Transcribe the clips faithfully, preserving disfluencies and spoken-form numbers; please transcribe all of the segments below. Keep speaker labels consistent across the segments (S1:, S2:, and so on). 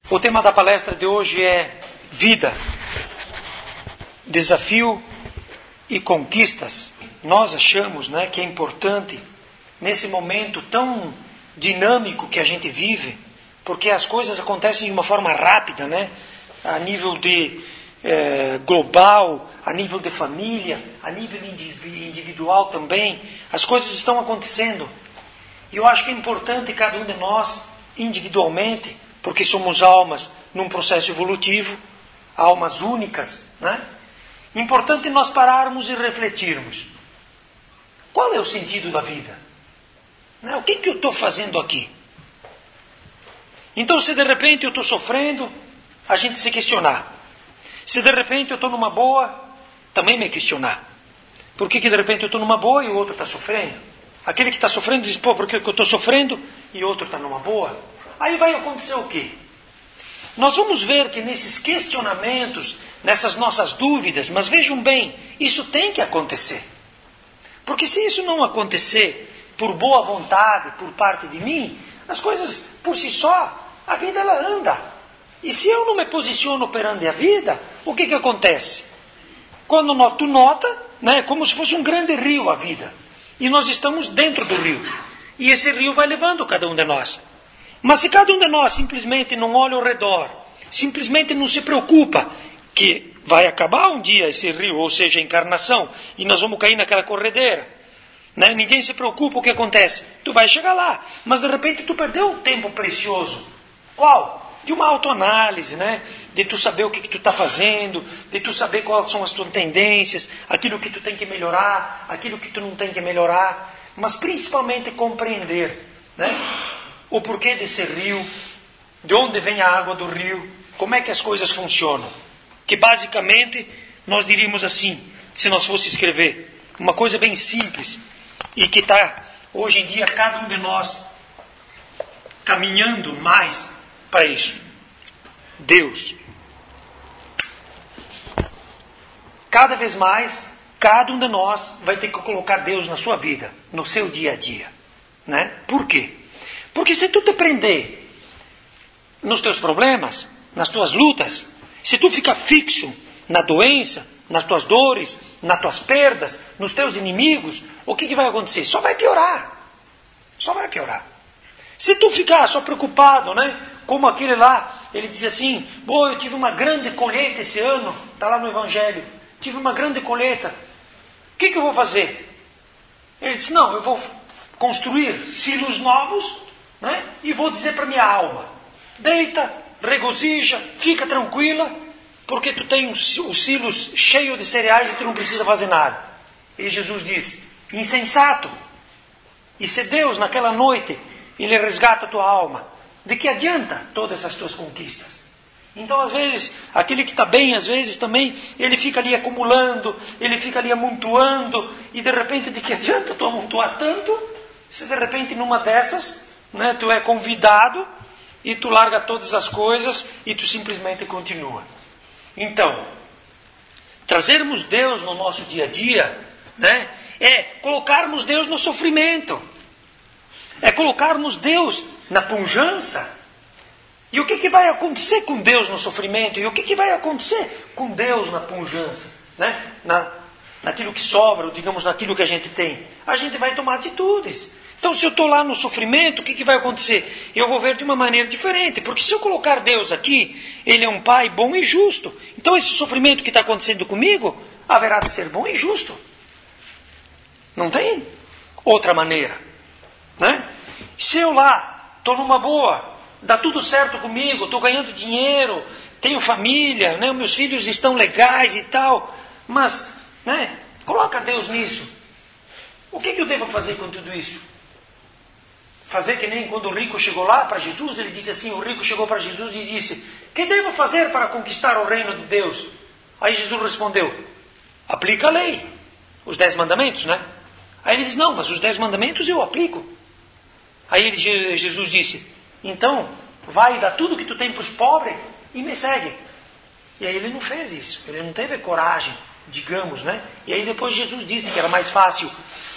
S1: O tema da palestra de hoje é vida, desafio e conquistas. Nós achamos, né, que é importante, nesse momento tão dinâmico que a gente vive, porque as coisas acontecem de uma forma rápida, né, a nível de eh, global, a nível de família, a nível individual também, as coisas estão acontecendo. E eu acho que é importante cada um de nós, individualmente, porque somos almas num processo evolutivo, almas únicas, né? Importante nós pararmos e refletirmos. Qual é o sentido da vida? Né? O que, que eu estou fazendo aqui? Então, se de repente eu estou sofrendo, a gente se questionar. Se de repente eu estou numa boa, também me questionar. Por que, que de repente eu estou numa boa e o outro está sofrendo? Aquele que está sofrendo diz, pô, por que, que eu estou sofrendo e o outro está numa boa? Aí vai acontecer o quê? Nós vamos ver que nesses questionamentos, nessas nossas dúvidas, mas vejam bem, isso tem que acontecer. Porque se isso não acontecer por boa vontade, por parte de mim, as coisas por si só, a vida ela anda. E se eu não me posiciono perante a vida, o que que acontece? Quando tu nota, né, é como se fosse um grande rio a vida. E nós estamos dentro do rio. E esse rio vai levando cada um de nós. Mas se cada um de nós simplesmente não olha ao redor, simplesmente não se preocupa que vai acabar um dia esse rio, ou seja, a encarnação, e nós vamos cair naquela corredeira, né? Ninguém se preocupa, o que acontece? Tu vai chegar lá, mas de repente tu perdeu um tempo precioso. Qual? De uma autoanálise, né? De tu saber o que, que tu está fazendo, de tu saber quais são as tuas tendências, aquilo que tu tem que melhorar, aquilo que tu não tem que melhorar, mas principalmente compreender, né, o porquê desse rio, de onde vem a água do rio, como é que as coisas funcionam. Que basicamente nós diríamos assim, se nós fosse escrever, uma coisa bem simples, e que está hoje em dia cada um de nós caminhando mais para isso. Deus. Cada vez mais, cada um de nós vai ter que colocar Deus na sua vida, no seu dia a dia. Né? Por quê? Porque se tu te prender nos teus problemas, nas tuas lutas, se tu ficar fixo na doença, nas tuas dores, nas tuas perdas, nos teus inimigos, o que, que vai acontecer? Só vai piorar. Só vai piorar. Se tu ficar só preocupado, né? Como aquele lá, ele dizia assim, pô, eu tive uma grande colheita esse ano, está lá no Evangelho, tive uma grande colheita, o que, que eu vou fazer? Ele disse, não, eu vou construir silos novos, né? E vou dizer para minha alma, deita, regozija, fica tranquila, porque tu tem os silos cheios de cereais e tu não precisa fazer nada. E Jesus diz, insensato, e se Deus naquela noite, Ele resgata a tua alma, de que adianta todas essas tuas conquistas? Então às vezes, aquele que está bem, às vezes também, ele fica ali acumulando, ele fica ali amontoando, e de repente, de que adianta tu amontoar tanto, se de repente numa dessas, né, tu é convidado e tu larga todas as coisas e tu simplesmente continua. Então, trazermos Deus no nosso dia a dia, né, é colocarmos Deus no sofrimento, é colocarmos Deus na pujança. E o que, que vai acontecer com Deus no sofrimento? E o que, que vai acontecer com Deus na pujança? Né? Na, naquilo que sobra, ou digamos naquilo que a gente tem. A gente vai tomar atitudes. Então, se eu estou lá no sofrimento, o que, que vai acontecer? Eu vou ver de uma maneira diferente. Porque se eu colocar Deus aqui, Ele é um Pai bom e justo. Então, esse sofrimento que está acontecendo comigo, haverá de ser bom e justo. Não tem outra maneira. Né? Se eu lá estou numa boa, dá tudo certo comigo, estou ganhando dinheiro, tenho família, né? Meus filhos estão legais e tal, mas, né, coloca Deus nisso. O que, que eu devo fazer com tudo isso? Fazer que nem quando o rico chegou lá para Jesus, ele disse assim, o rico chegou para Jesus e disse, que devo fazer para conquistar o reino de Deus? Aí Jesus respondeu, aplica a lei, os dez mandamentos, né? Aí ele disse, não, mas os dez mandamentos eu aplico. Aí ele, Jesus disse, então, vai dar tudo que tu tem para os pobres e me segue. E aí ele não fez isso. Ele não teve coragem, digamos, né? E aí depois Jesus disse que era mais fácil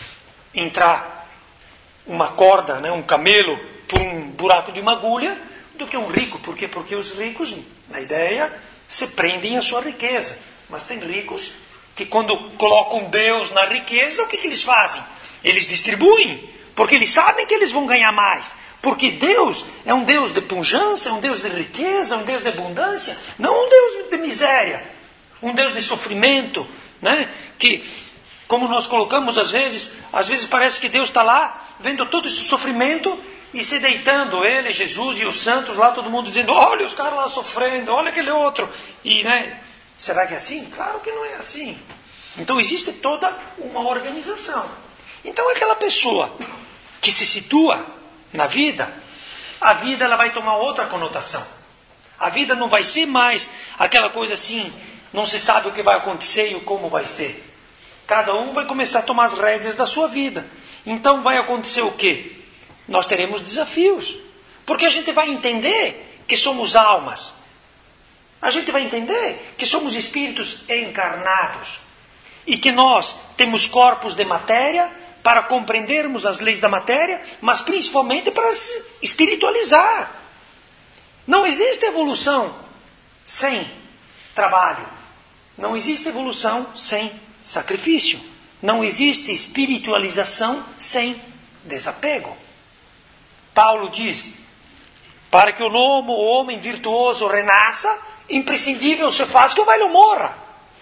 S1: entrar uma corda, né, um camelo, por um buraco de uma agulha, do que um rico. Por quê? Porque os ricos, na ideia, se prendem à sua riqueza. Mas tem ricos que quando colocam Deus na riqueza, o que, que eles fazem? Eles distribuem, porque eles sabem que eles vão ganhar mais. Porque Deus é um Deus de pujança, é um Deus de riqueza, é um Deus de abundância, não um Deus de miséria, um Deus de sofrimento, né? Que, como nós colocamos às vezes, às vezes parece que Deus está lá, vendo todo esse sofrimento e se deitando, ele, Jesus e os santos lá, todo mundo dizendo, olha os caras lá sofrendo, olha aquele outro. E, né, será que é assim? Claro que não é assim. Então existe toda uma organização. Então aquela pessoa que se situa na vida, a vida ela vai tomar outra conotação. A vida não vai ser mais aquela coisa assim, não se sabe o que vai acontecer e como vai ser. Cada um vai começar a tomar as rédeas da sua vida. Então vai acontecer o quê? Nós teremos desafios. Porque a gente vai entender que somos almas. A gente vai entender que somos espíritos encarnados. E que nós temos corpos de matéria para compreendermos as leis da matéria, mas principalmente para se espiritualizar. Não existe evolução sem trabalho. Não existe evolução sem sacrifício. Não existe espiritualização sem desapego. Paulo diz, para que o novo homem virtuoso renasça, imprescindível se faz que o velho morra.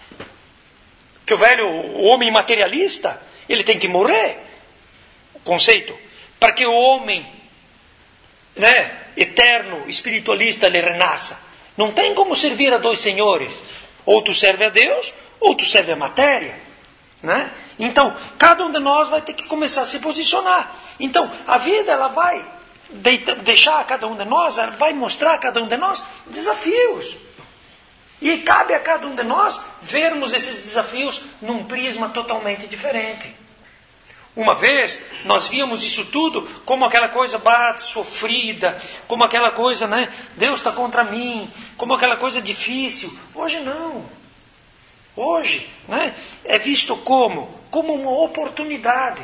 S1: Que o velho, o homem materialista, ele tem que morrer. O conceito. Para que o homem, né, eterno, espiritualista, ele renasça. Não tem como servir a dois senhores. Ou tu serve a Deus, ou tu serve a matéria. Né? Então, cada um de nós vai ter que começar a se posicionar. Então, a vida ela vai deixar a cada um de nós, ela vai mostrar a cada um de nós desafios. E cabe a cada um de nós vermos esses desafios num prisma totalmente diferente. Uma vez, nós víamos isso tudo como aquela coisa bah, sofrida, como aquela coisa, né? Deus está contra mim, como aquela coisa difícil. Hoje não. Hoje, né? É visto como? Como uma oportunidade.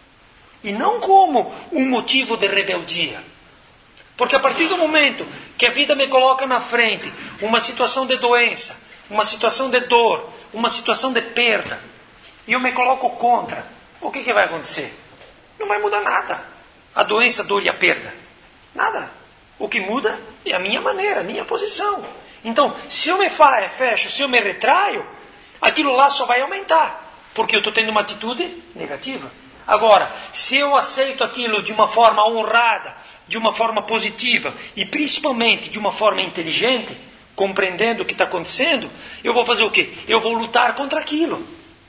S1: E não como um motivo de rebeldia. Porque a partir do momento que a vida me coloca na frente uma situação de doença, uma situação de dor, uma situação de perda, e eu me coloco contra, o que, que vai acontecer? Não vai mudar nada. A doença, a dor e a perda. Nada. O que muda é a minha maneira, a minha posição. Então, se eu me fecho, se eu me retraio, aquilo lá só vai aumentar. Porque eu estou tendo uma atitude negativa. Agora, se eu aceito aquilo de uma forma honrada, de uma forma positiva e principalmente de uma forma inteligente, compreendendo o que está acontecendo, eu vou fazer o quê? Eu vou lutar contra aquilo.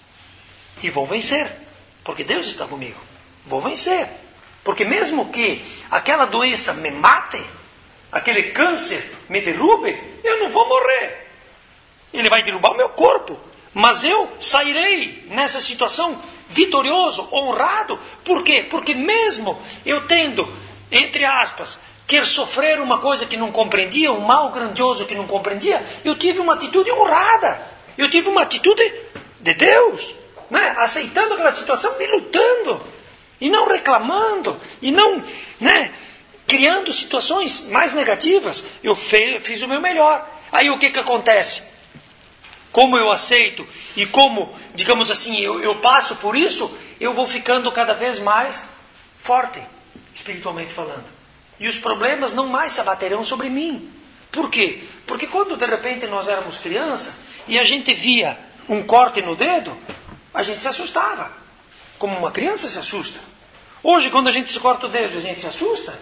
S1: E vou vencer. Porque Deus está comigo. Vou vencer. Porque mesmo que aquela doença me mate, aquele câncer me derrube, eu não vou morrer. Ele vai derrubar o meu corpo. Mas eu sairei nessa situação vitorioso, honrado. Por quê? Porque mesmo eu tendo, entre aspas, quer sofrer uma coisa que não compreendia, um mal grandioso que não compreendia, eu tive uma atitude honrada. Eu tive uma atitude de Deus. Né? Aceitando aquela situação e lutando. E não reclamando. E não, né, criando situações mais negativas. Eu fiz o meu melhor. Aí o que, que acontece? Como eu aceito e como, digamos assim, eu, eu passo por isso, eu vou ficando cada vez mais forte, espiritualmente falando. E os problemas não mais se abaterão sobre mim. Por quê? Porque quando de repente nós éramos crianças e a gente via um corte no dedo, a gente se assustava. Como uma criança se assusta. Hoje, quando a gente se corta o dedo, a gente se assusta.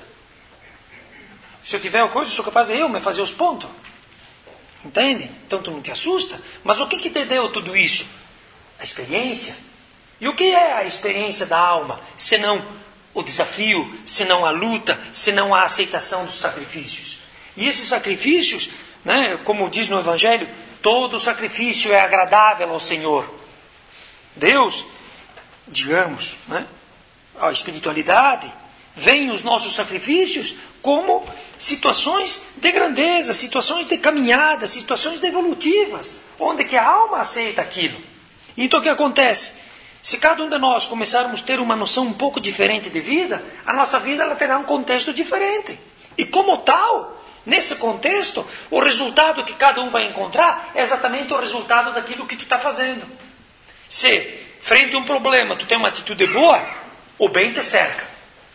S1: Se eu tiver uma coisa, eu sou capaz de eu me fazer os pontos. Entende? Então tu não te assusta. Mas o que que te deu tudo isso? A experiência. E o que é a experiência da alma? Senão o desafio, senão a luta, senão a aceitação dos sacrifícios. E esses sacrifícios, né, como diz no Evangelho, todo sacrifício é agradável ao Senhor. Deus, digamos, né, a espiritualidade, vem os nossos sacrifícios como situações de grandeza, situações de caminhada, situações evolutivas, onde que a alma aceita aquilo. Então o que acontece? Se cada um de nós começarmos a ter uma noção um pouco diferente de vida, a nossa vida ela terá um contexto diferente. E como tal, Nesse contexto, o resultado que cada um vai encontrar é exatamente o resultado daquilo que tu está fazendo. Se, frente a um problema, tu tem uma atitude boa, o bem te cerca.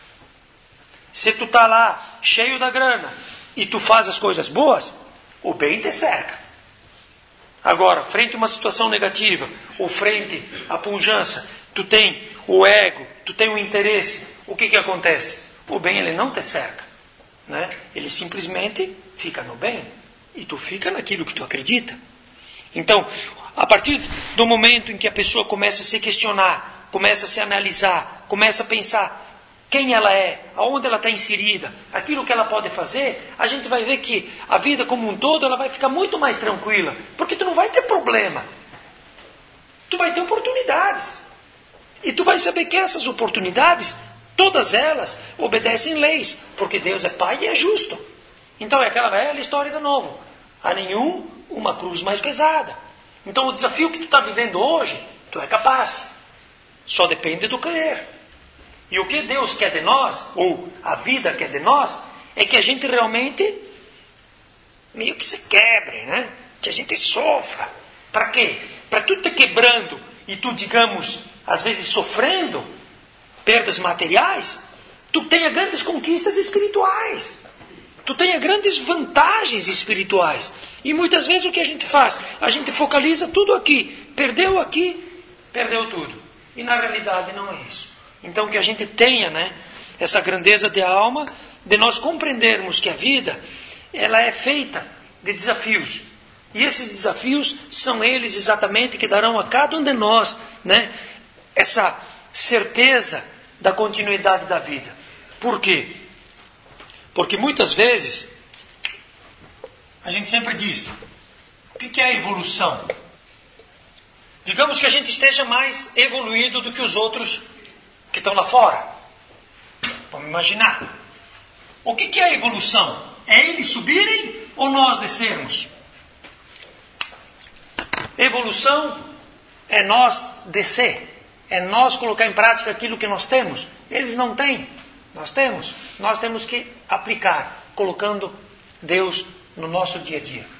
S1: Se tu está lá, cheio da grana, e tu faz as coisas boas, o bem te cerca. Agora, frente a uma situação negativa, ou frente à pujança, tu tem o ego, tu tem o interesse, o que que acontece? O bem, ele não te cerca, né? Ele simplesmente fica no bem, e tu fica naquilo que tu acredita. Então, a partir do momento em que a pessoa começa a se questionar, começa a se analisar, começa a pensar quem ela é, aonde ela está inserida, aquilo que ela pode fazer, a gente vai ver que a vida como um todo ela vai ficar muito mais tranquila, porque tu não vai ter problema, tu vai ter oportunidades, e tu vai saber que essas oportunidades, todas elas obedecem leis, porque Deus é Pai e é justo. Então é aquela velha história de novo, a nenhum uma cruz mais pesada. Então o desafio que tu está vivendo hoje, tu é capaz, só depende do querer. E o que Deus quer de nós, ou a vida quer de nós, é que a gente realmente meio que se quebre, né? Que a gente sofra. Para quê? Para tu te quebrando e tu, digamos, às vezes sofrendo perdas materiais, tu tenha grandes conquistas espirituais. Tu tenha grandes vantagens espirituais. E muitas vezes o que a gente faz? A gente focaliza tudo aqui. Perdeu aqui, perdeu tudo. E na realidade não é isso. Então que a gente tenha, né, essa grandeza de alma, de nós compreendermos que a vida, ela é feita de desafios. E esses desafios são eles exatamente que darão a cada um de nós, né, essa certeza da continuidade da vida. Por quê? Porque muitas vezes, a gente sempre diz, o que é a evolução? Digamos que a gente esteja mais evoluído do que os outros que estão lá fora. Vamos imaginar. O que é a evolução? É eles subirem ou nós descermos? Evolução é nós descer. É nós colocar em prática aquilo que nós temos. Eles não têm. Nós temos. Nós temos que aplicar, colocando Deus no nosso dia a dia.